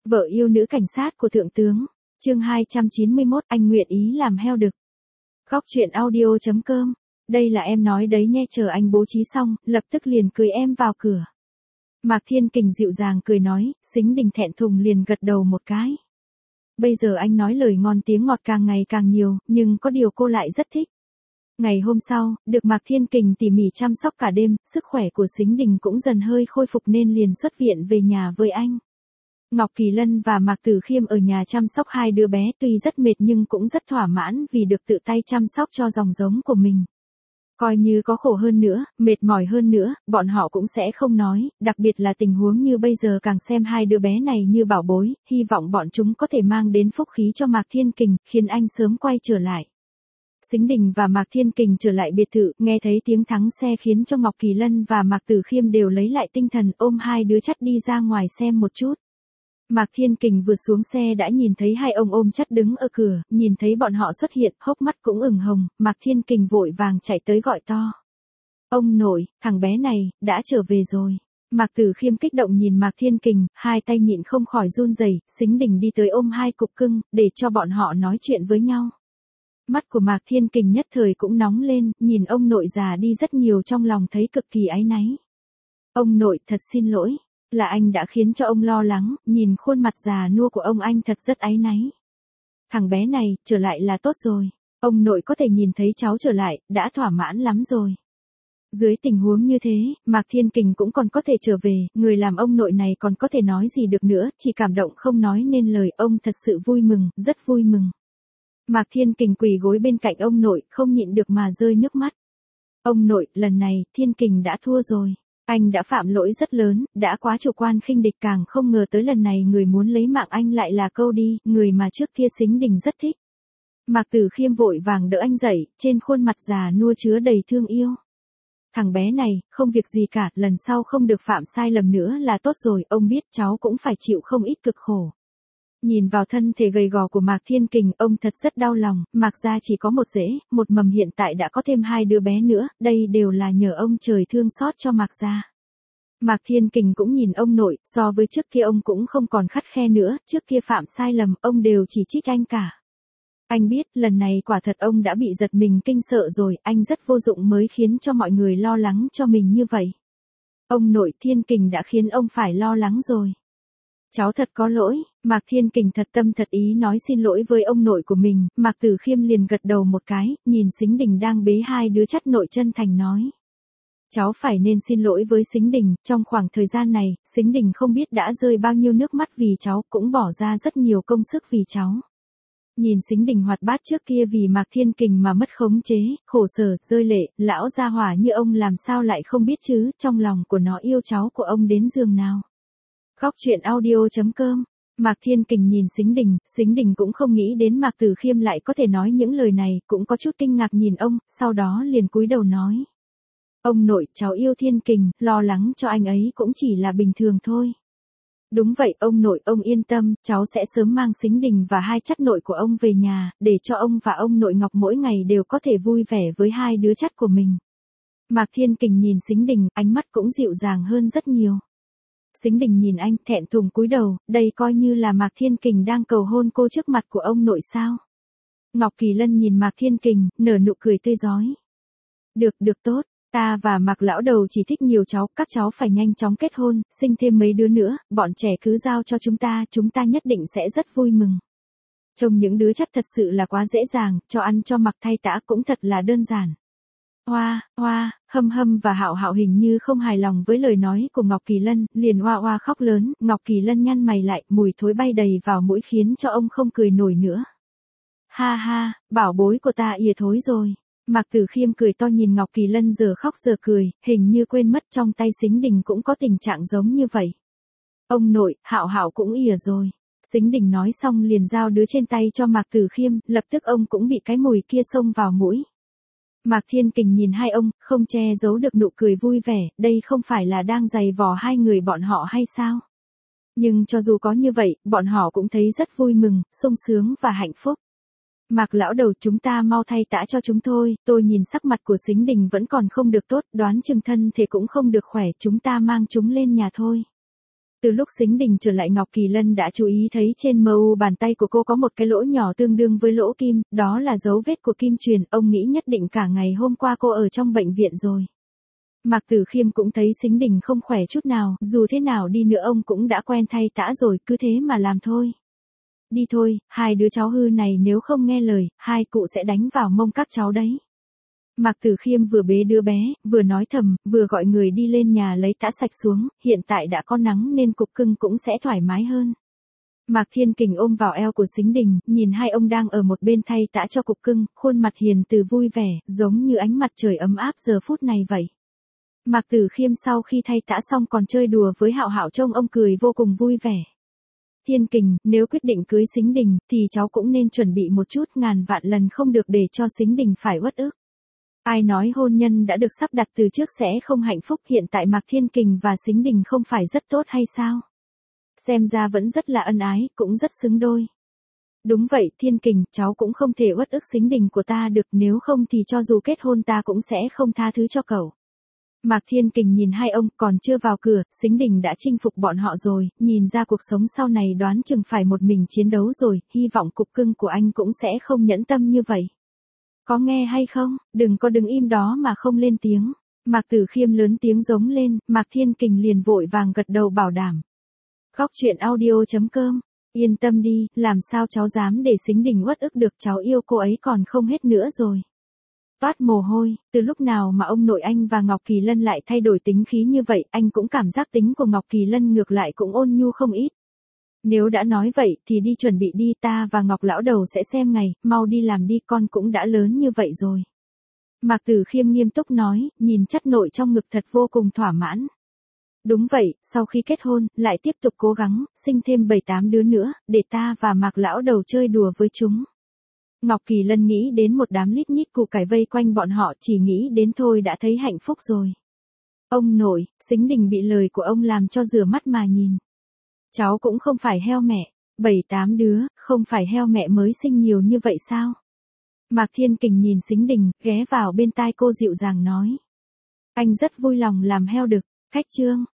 Vợ yêu nữ cảnh sát của thượng tướng. Chương 291, anh nguyện ý làm heo đực. Góc truyện audio.com. Đây là em nói đấy nhé, chờ anh bố trí xong, lập tức liền cưới em vào cửa. Mạc Thiên Kình dịu dàng cười nói, Sính Đình thẹn thùng liền gật đầu một cái. Bây giờ anh nói lời ngon tiếng ngọt càng ngày càng nhiều, nhưng có điều cô lại rất thích. Ngày hôm sau, được Mạc Thiên Kình tỉ mỉ chăm sóc cả đêm, sức khỏe của Sính Đình cũng dần hơi khôi phục nên liền xuất viện về nhà với anh. Ngọc Kỳ Lân và Mạc Tử Khiêm ở nhà chăm sóc hai đứa bé tuy rất mệt nhưng cũng rất thỏa mãn vì được tự tay chăm sóc cho dòng giống của mình. Coi như có khổ hơn nữa, mệt mỏi hơn nữa, bọn họ cũng sẽ không nói, đặc biệt là tình huống như bây giờ càng xem hai đứa bé này như bảo bối, hy vọng bọn chúng có thể mang đến phúc khí cho Mạc Thiên Kình, khiến anh sớm quay trở lại. Sính Đình và Mạc Thiên Kình trở lại biệt thự, nghe thấy tiếng thắng xe khiến cho Ngọc Kỳ Lân và Mạc Tử Khiêm đều lấy lại tinh thần ôm hai đứa chắt đi ra ngoài xem một chút. Mạc Thiên Kình vừa xuống xe đã nhìn thấy hai ông ôm chắt đứng ở cửa, nhìn thấy bọn họ xuất hiện, hốc mắt cũng ửng hồng, Mạc Thiên Kình vội vàng chạy tới gọi to. Ông nội, thằng bé này, đã trở về rồi. Mạc Tử Khiêm kích động nhìn Mạc Thiên Kình, hai tay nhịn không khỏi run rẩy. Sính Đình đi tới ôm hai cục cưng, để cho bọn họ nói chuyện với nhau. Mắt của Mạc Thiên Kình nhất thời cũng nóng lên, nhìn ông nội già đi rất nhiều trong lòng thấy cực kỳ áy náy. Ông nội, thật xin lỗi. Là anh đã khiến cho ông lo lắng, nhìn khuôn mặt già nua của ông anh thật rất áy náy. Thằng bé này, trở lại là tốt rồi. Ông nội có thể nhìn thấy cháu trở lại, đã thỏa mãn lắm rồi. Dưới tình huống như thế, Mạc Thiên Kình cũng còn có thể trở về, người làm ông nội này còn có thể nói gì được nữa, chỉ cảm động không nói nên lời, ông thật sự vui mừng, rất vui mừng. Mạc Thiên Kình quỳ gối bên cạnh ông nội, không nhịn được mà rơi nước mắt. Ông nội, lần này, Thiên Kình đã thua rồi. Anh đã phạm lỗi rất lớn, đã quá chủ quan khinh địch, càng không ngờ tới lần này người muốn lấy mạng anh lại là Câu Đi, người mà trước kia Sính Đình rất thích. Mạc Tử Khiêm vội vàng đỡ anh dậy, trên khuôn mặt già nua chứa đầy thương yêu. Thằng bé này, không việc gì cả, lần sau không được phạm sai lầm nữa là tốt rồi, ông biết cháu cũng phải chịu không ít cực khổ. Nhìn vào thân thể gầy gò của Mạc Thiên Kình, ông thật rất đau lòng, Mạc gia chỉ có một rễ, một mầm, hiện tại đã có thêm hai đứa bé nữa, đây đều là nhờ ông trời thương xót cho Mạc gia. Mạc Thiên Kình cũng nhìn ông nội, so với trước kia ông cũng không còn khắt khe nữa, trước kia phạm sai lầm, ông đều chỉ trích anh cả. Anh biết, lần này quả thật ông đã bị giật mình kinh sợ rồi, anh rất vô dụng mới khiến cho mọi người lo lắng cho mình như vậy. Ông nội, Thiên Kình đã khiến ông phải lo lắng rồi. Cháu thật có lỗi, Mạc Thiên Kình thật tâm thật ý nói xin lỗi với ông nội của mình, Mạc Tử Khiêm liền gật đầu một cái, nhìn Sính Đình đang bế hai đứa chắt nội chân thành nói. Cháu phải nên xin lỗi với Sính Đình, trong khoảng thời gian này, Sính Đình không biết đã rơi bao nhiêu nước mắt vì cháu, cũng bỏ ra rất nhiều công sức vì cháu. Nhìn Sính Đình hoạt bát trước kia vì Mạc Thiên Kình mà mất khống chế, khổ sở, rơi lệ, lão gia hỏa như ông làm sao lại không biết chứ, trong lòng của nó yêu cháu của ông đến giường nào. Góc truyện audio.com. Mạc Thiên Kình nhìn Sính Đình cũng không nghĩ đến Mạc Tử Khiêm lại có thể nói những lời này, cũng có chút kinh ngạc nhìn ông, sau đó liền cúi đầu nói. Ông nội, cháu yêu Thiên Kình, lo lắng cho anh ấy cũng chỉ là bình thường thôi. Đúng vậy, ông nội, ông yên tâm, cháu sẽ sớm mang Sính Đình và hai chắt nội của ông về nhà, để cho ông và ông nội Ngọc mỗi ngày đều có thể vui vẻ với hai đứa chắt của mình. Mạc Thiên Kình nhìn Sính Đình, ánh mắt cũng dịu dàng hơn rất nhiều. Sính Đình nhìn anh, thẹn thùng cúi đầu, đây coi như là Mạc Thiên Kình đang cầu hôn cô trước mặt của ông nội sao. Ngọc Kỳ Lân nhìn Mạc Thiên Kình, nở nụ cười tươi rói. Được tốt, ta và Mạc lão đầu chỉ thích nhiều cháu, các cháu phải nhanh chóng kết hôn, sinh thêm mấy đứa nữa, bọn trẻ cứ giao cho chúng ta nhất định sẽ rất vui mừng. Trông những đứa chắt thật sự là quá dễ dàng, cho ăn cho mặc thay tã cũng thật là đơn giản. Hoa, Hâm và Hạo Hạo hình như không hài lòng với lời nói của Ngọc Kỳ Lân, liền hoa khóc lớn, Ngọc Kỳ Lân nhăn mày lại, mùi thối bay đầy vào mũi khiến cho ông không cười nổi nữa. Ha, bảo bối của ta ỉa thối rồi. Mạc Tử Khiêm cười to nhìn Ngọc Kỳ Lân giờ khóc giờ cười, hình như quên mất trong tay Sính Đình cũng có tình trạng giống như vậy. Ông nội, Hạo cũng ỉa rồi. Sính Đình nói xong liền giao đứa trên tay cho Mạc Tử Khiêm, lập tức ông cũng bị cái mùi kia xông vào mũi. Mạc Thiên Kình nhìn hai ông, không che giấu được nụ cười vui vẻ, đây không phải là đang giày vò hai người bọn họ hay sao? Nhưng cho dù có như vậy, bọn họ cũng thấy rất vui mừng, sung sướng và hạnh phúc. Mạc lão đầu, chúng ta mau thay tã cho chúng thôi, tôi nhìn sắc mặt của Sính Đình vẫn còn không được tốt, đoán chừng thân thể cũng không được khỏe, chúng ta mang chúng lên nhà thôi. Từ lúc Sính Đình trở lại Ngọc Kỳ Lân đã chú ý thấy trên mu bàn tay của cô có một cái lỗ nhỏ tương đương với lỗ kim, đó là dấu vết của kim truyền, ông nghĩ nhất định cả ngày hôm qua cô ở trong bệnh viện rồi. Mạc Tử Khiêm cũng thấy Sính Đình không khỏe chút nào, dù thế nào đi nữa ông cũng đã quen thay tã rồi, cứ thế mà làm thôi. Đi thôi, hai đứa cháu hư này nếu không nghe lời, hai cụ sẽ đánh vào mông các cháu đấy. Mạc Tử Khiêm vừa bế đứa bé, vừa nói thầm, vừa gọi người đi lên nhà lấy tã sạch xuống, hiện tại đã có nắng nên cục cưng cũng sẽ thoải mái hơn. Mạc Thiên Kình ôm vào eo của Sính Đình, nhìn hai ông đang ở một bên thay tã cho cục cưng, khuôn mặt hiền từ vui vẻ, giống như ánh mặt trời ấm áp giờ phút này vậy. Mạc Tử Khiêm sau khi thay tã xong còn chơi đùa với Hạo Hạo trông ông cười vô cùng vui vẻ. Thiên Kình, nếu quyết định cưới Sính Đình, thì cháu cũng nên chuẩn bị một chút, ngàn vạn lần không được để cho Sính Đình phải uất ức. Ai nói hôn nhân đã được sắp đặt từ trước sẽ không hạnh phúc, hiện tại Mạc Thiên Kình và Sính Đình không phải rất tốt hay sao? Xem ra vẫn rất là ân ái, cũng rất xứng đôi. Đúng vậy, Thiên Kình, cháu cũng không thể uất ức Sính Đình của ta được, nếu không thì cho dù kết hôn ta cũng sẽ không tha thứ cho cậu. Mạc Thiên Kình nhìn hai ông, còn chưa vào cửa, Sính Đình đã chinh phục bọn họ rồi, nhìn ra cuộc sống sau này đoán chừng phải một mình chiến đấu rồi, hy vọng cục cưng của anh cũng sẽ không nhẫn tâm như vậy. Có nghe hay không, đừng có đứng im đó mà không lên tiếng. Mạc Tử Khiêm lớn tiếng giống lên, Mạc Thiên Kình liền vội vàng gật đầu bảo đảm. Góc truyện audio.com, yên tâm đi, làm sao cháu dám để Sính Đình uất ức được, cháu yêu cô ấy còn không hết nữa rồi. Toát mồ hôi, từ lúc nào mà ông nội anh và Ngọc Kỳ Lân lại thay đổi tính khí như vậy, anh cũng cảm giác tính của Ngọc Kỳ Lân ngược lại cũng ôn nhu không ít. Nếu đã nói vậy thì đi chuẩn bị đi, ta và Ngọc lão đầu sẽ xem ngày, mau đi làm đi, con cũng đã lớn như vậy rồi. Mạc Tử Khiêm nghiêm túc nói, nhìn chất nội trong ngực thật vô cùng thỏa mãn. Đúng vậy, sau khi kết hôn, lại tiếp tục cố gắng, sinh thêm 7-8 đứa nữa, để ta và Mạc lão đầu chơi đùa với chúng. Ngọc Kỳ Lân nghĩ đến một đám lít nhít củ cải vây quanh bọn họ, chỉ nghĩ đến thôi đã thấy hạnh phúc rồi. Ông nội, Sính Đình bị lời của ông làm cho rửa mắt mà nhìn. Cháu cũng không phải heo mẹ, 7-8 đứa, không phải heo mẹ mới sinh nhiều như vậy sao? Mạc Thiên Kình nhìn Sính Đình, ghé vào bên tai cô dịu dàng nói. Anh rất vui lòng làm heo đực, khách trương.